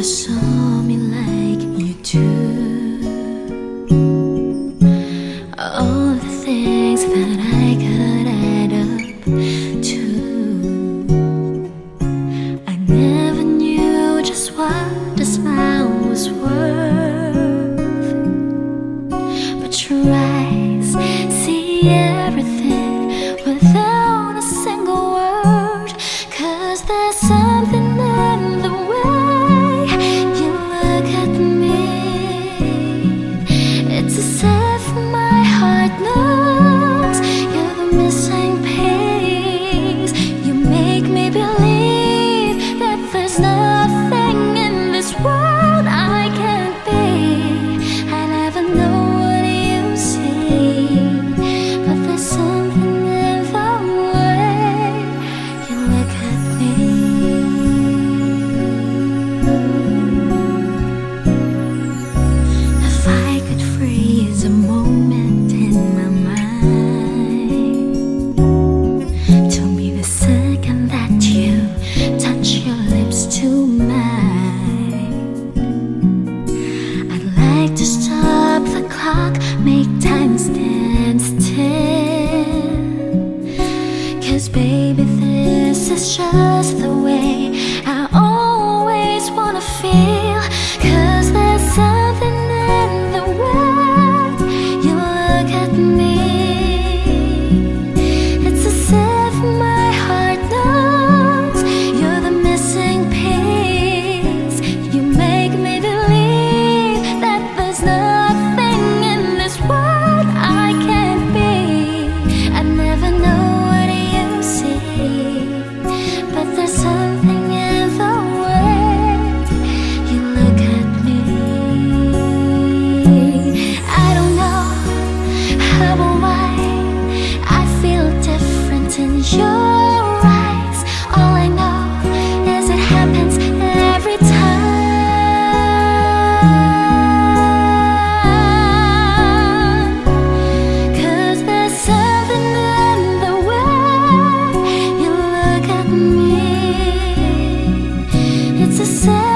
saw me like you do. All the things that I could add up to. I never knew just what a smile was worth, but your eyes see everything without a single word. 'Cause there's something in the way you look at me. It's as if my heart knows you're the missing piece. You make me believe that there's nothing in this world I can't be. I never know what you see, but there's something in the way you look at me. If I could freeze a moment in my mind, to be the second that you touch your lips to mine, I'd like to stop the clock, make time stand still. 'Cause baby, this is just the way I always wanna feel. 'Cause there's something in the way you look at me. It's as if my heart knows you're the missing piece. You make me believe that there's nothing in this world I can't be. I never know what you see, but there's something in the way you look at me. I don't know how or why I feel different in your eyes. All I know is it happens every time. 'Cause there's something in the way you look at me. It's a